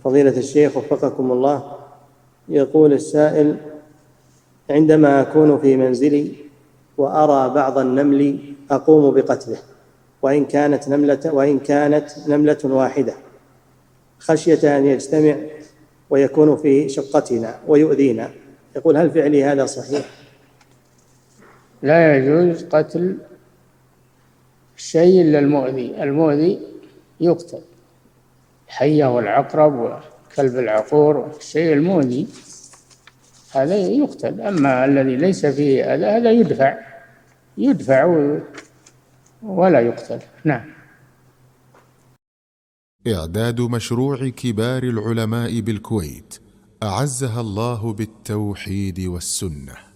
فضيلة الشيخ وفقكم الله، يقول السائل: عندما أكون في منزلي وأرى بعض النمل أقوم بقتله وإن كانت نملة واحدة، خشية أن يجتمع ويكون في شقتنا ويؤذينا، يقول: هل فعلي هذا صحيح؟ لا يجوز قتل الشيء إلا المؤذي. المؤذي يقتل، الحية والعقرب وكلب العقور، الشيء المؤذي هذا يقتل. أما الذي ليس فيه هذا يدفع ولا يقتل. نعم. إعداد مشروع كبار العلماء بالكويت أعزها الله بالتوحيد والسنة.